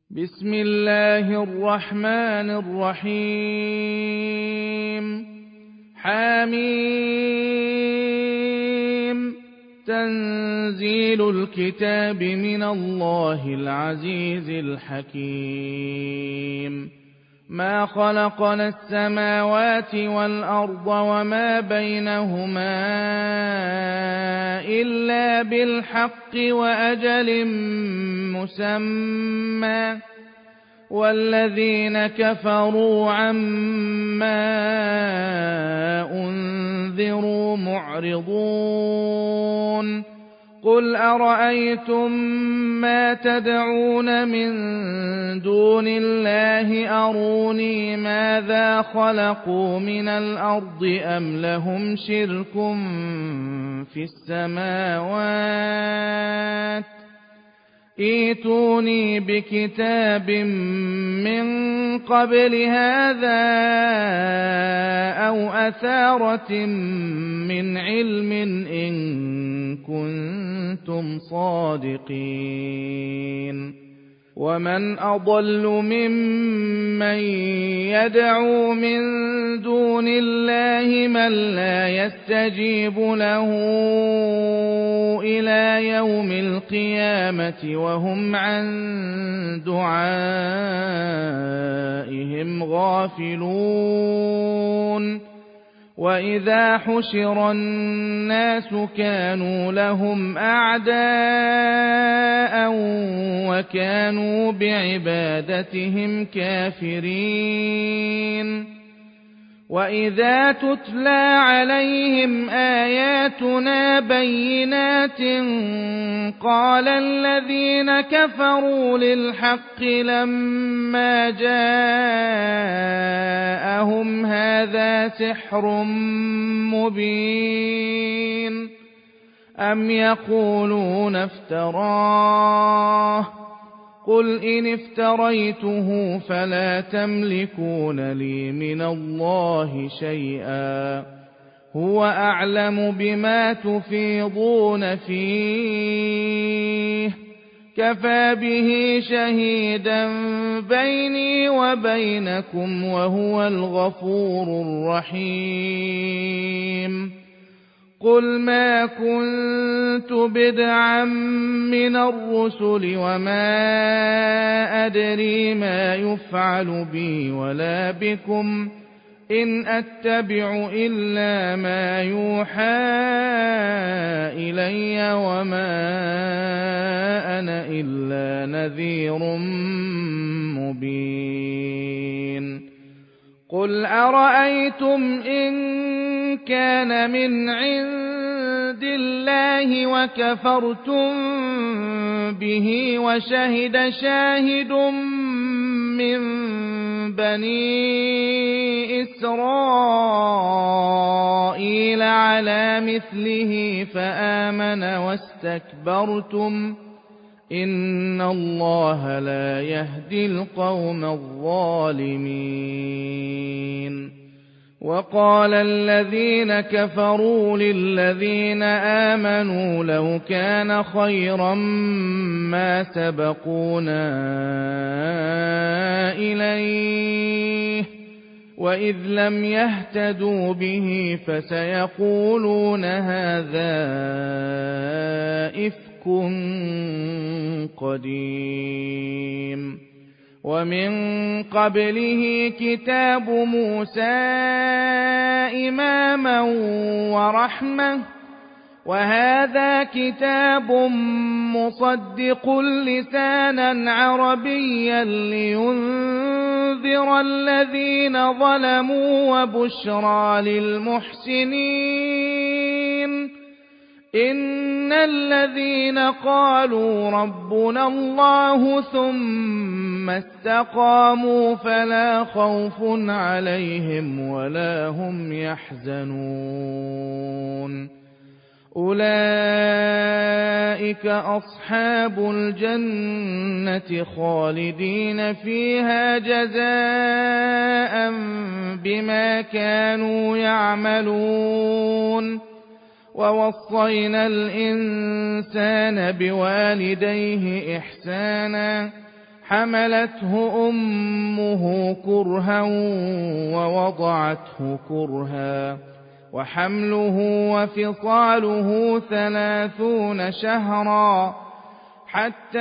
بسم الله الرحمن الرحيم حميم تنزيل الكتاب من الله العزيز الحكيم ما خلقنا السماوات والأرض وما بينهما إلا بالحق وأجل مسمى والذين كفروا عما أنذروا معرضون قل أرأيتم ما تدعون من دون الله أروني ماذا خلقوا من الأرض أم لهم شرك في السماوات ائتوني بكتاب من قبل هذا أو أثارة من علم إن كنتم صادقين ومن أضل ممن يدعو من دون الله من لا يستجيب له إلى يوم القيامة وهم عن دعائهم غافلون وإذا حشر الناس كانوا لهم أعداء وكانوا بعبادتهم كافرين وإذا تتلى عليهم آياتنا بينات قال الذين كفروا للحق لما جاءهم هذا سحر مبين أم يقولون افتراه قل إن افتريته فلا تملكون لي من الله شيئا هو أعلم بما تفيضون فيه كفى به شهيدا بيني وبينكم وهو الغفور الرحيم قل ما كنت بدعا من الرسل وما أدري ما يفعل بي ولا بكم إن أتبع إلا ما يوحى إلي وما أنا إلا نذير مبين قل أرأيتم إن كان من عند الله وكفرتم به وشهد شاهد من بني إسرائيل على مثله فآمن واستكبرتم إن الله لا يهدي القوم الظالمين وقال الذين كفروا للذين آمنوا لو كان خيرا ما سبقونا إليه وإذ لم يهتدوا به فسيقولون هذا إفك قديم ومن قبله كتاب موسى إماما ورحمة وهذا كتاب مصدق لسانا عربيا لينذر الذين ظلموا وبشرى للمحسنين إن الذين قالوا ربنا الله ثم استقاموا فلا خوف عليهم ولا هم يحزنون أولئك أصحاب الجنة خالدين فيها جزاء بما كانوا يعملون ووصينا الإنسان بوالديه إحسانا حملته أمه كرها ووضعته كرها وحمله وفصاله 30 شهرا حتى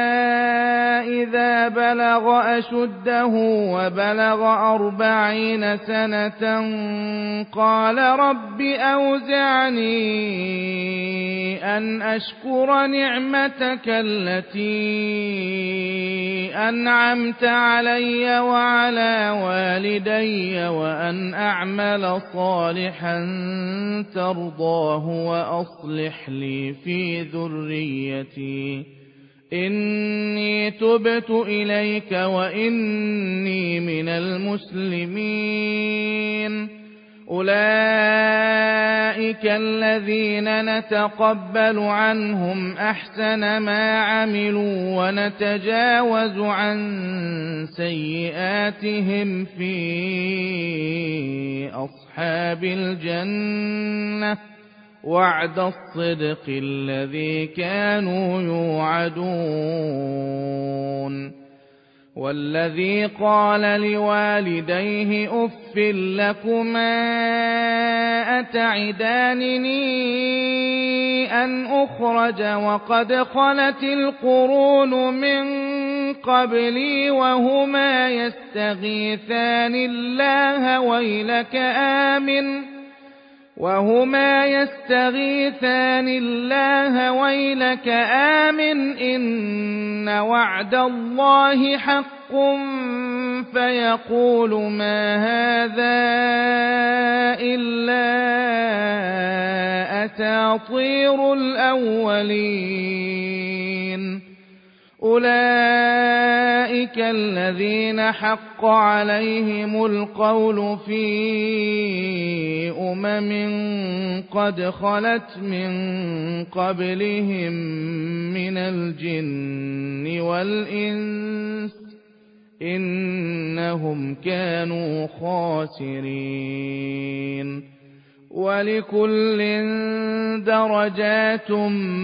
إذا بلغ أشده وبلغ 40 سنة قال رب أوزعني أن أشكر نعمتك التي أنعمت علي وعلى والدي وأن أعمل صالحا ترضاه وأصلح لي في ذريتي إني تبت إليك وإني من المسلمين أولئك الذين نتقبل عنهم أحسن ما عملوا ونتجاوز عن سيئاتهم في أصحاب الجنة وعد الصدق الذي كانوا يوعدون والذي قال لوالديه أف لكما أتعدانني أن أخرج وقد خلت القرون من قبلي وهما يستغيثان الله ويلك آمن إن وعد الله حق فيقول ما هذا إلا أساطير الأولين أولئك الذين حق عليهم القول في قد خلت من قبلهم من الجن والإنس إنهم كانوا خاسرين ولكل درجات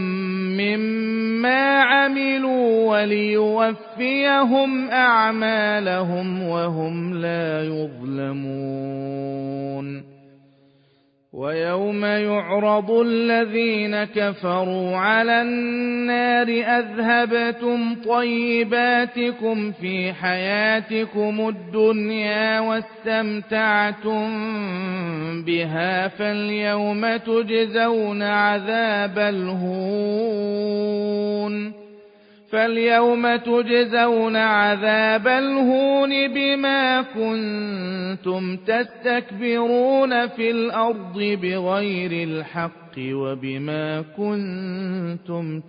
مما عملوا وليوفيهم أعمالهم وهم لا يظلمون ويوم يعرض الذين كفروا على النار أذهبتم طيباتكم في حياتكم الدنيا واستمتعتم بها فاليوم تجزون عذاب الهون بما كنتم تستكبرون في الأرض بغير الحق وبما كنتم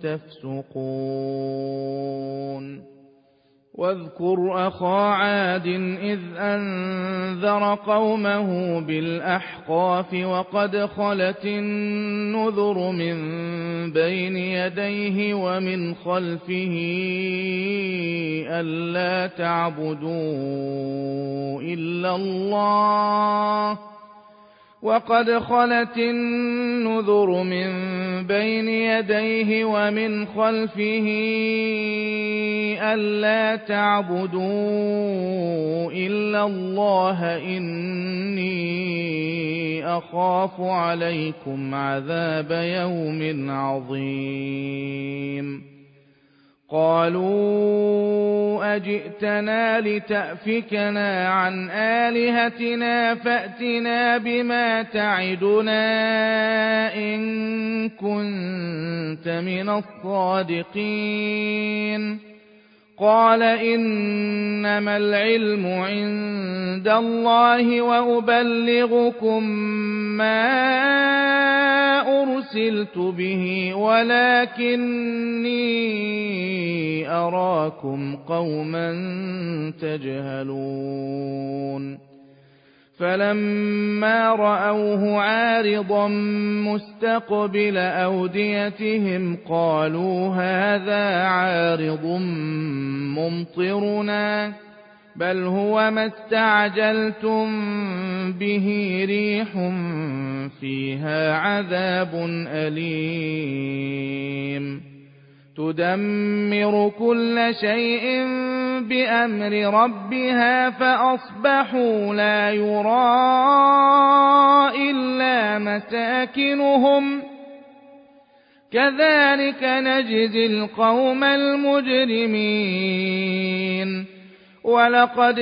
تفسقون واذكر أخا عاد إذ أنذر قومه بالأحقاف وقد خلت النذر من بين يديه ومن خلفه ألا تعبدوا إلا الله وقد خلت النذر من بين يديه ومن خلفه ألا تعبدوا إلا الله إني أخاف عليكم عذاب يوم عظيم قالوا أجئتنا لتأفكنا عن آلهتنا فأتنا بما تعدنا إن كنت من الصادقين قال إنما العلم عند الله وأبلغكم ما أرسلت به ولكني أراكم قوما تجهلون فلما رأوه عارضا مستقبل أوديتهم قالوا هذا عارض ممطرنا بل هو ما استعجلتم به ريح فيها عذاب أليم تدمر كل شيء بأمر ربها فأصبحوا لا يرى إلا مساكنهم كذلك نجزي القوم المجرمين ولقد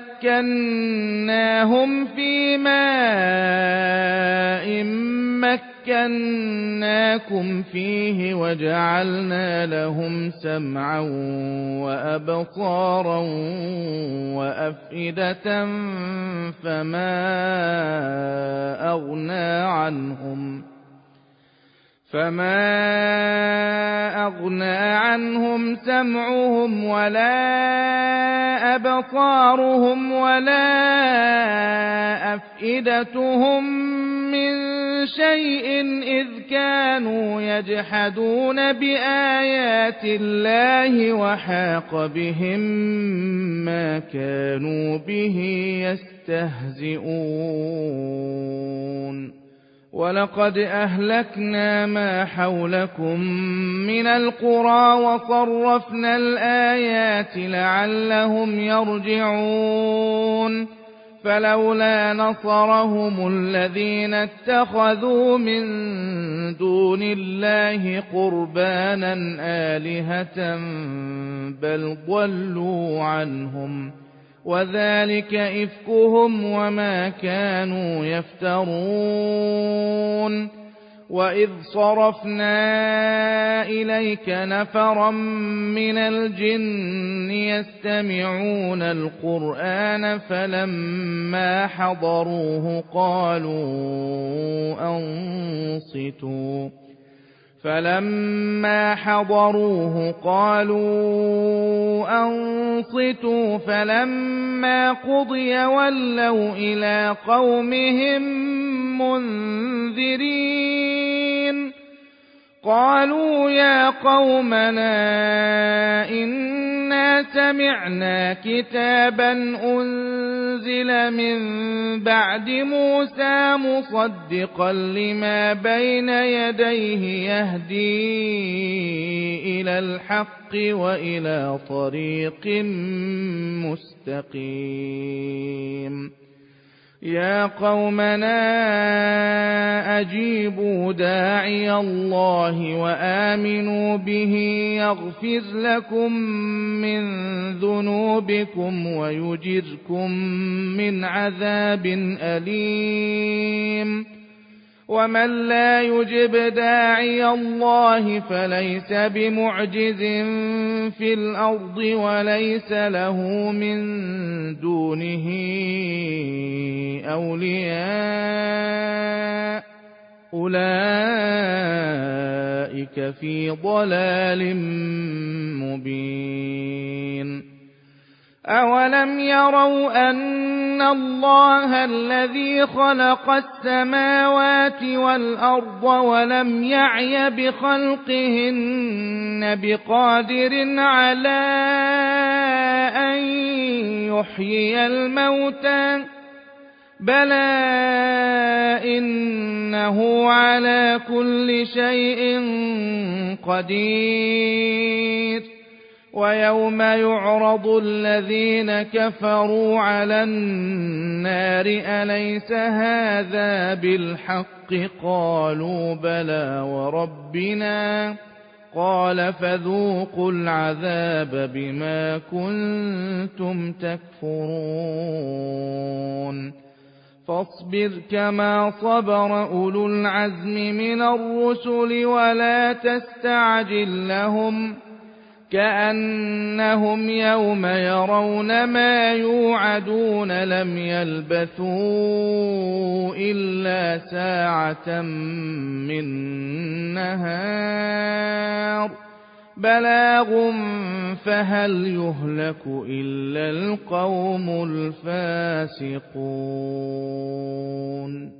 مكناهم في ماء مكناكم فيه وجعلنا لهم سمعا وأبصارا وأفئدة فما أغنى عنهم سمعهم ولا أبصارهم ولا أفئدتهم من شيء إذ كانوا يجحدون بآيات الله وحاق بهم ما كانوا به يستهزئون ولقد أهلكنا ما حولكم من القرى وصرفنا الآيات لعلهم يرجعون فلولا نصرهم الذين اتخذوا من دون الله قربانا آلهة بل ضلوا عنهم وذلك إفكهم وما كانوا يفترون وإذ صرفنا إليك نفرا من الجن يستمعون القرآن فلما حضروه قالوا أنصتوا فلما قضي ولوا إلى قومهم منذرين قالوا يا قومنا إنا سمعنا كتابا أنزل من بعد موسى مصدقا لما بين يديه يهدي إلى الحق وإلى طريق مستقيم يا قومنا أجيبوا داعي الله وآمنوا به يغفر لكم من ذنوبكم ويجركم من عذاب أليم ومن لا يجب داعي الله فليس بمعجز في الأرض وليس له من دونه أولياء أولئك في ضلال مبين أولم يروا أن الله الذي خلق السماوات والأرض ولم يعي بخلقهن بقادر على أن يحيي الموتى بلى إنه على كل شيء قدير ويوم يعرض الذين كفروا على النار أليس هذا بالحق قالوا بلى وربنا قال فذوقوا العذاب بما كنتم تكفرون فاصبر كما صبر أولو العزم من الرسل ولا تستعجل لهم كأنهم يوم يرون ما يوعدون لم يلبثوا إلا ساعة من نهار بلاغ فهل يهلك إلا القوم الفاسقون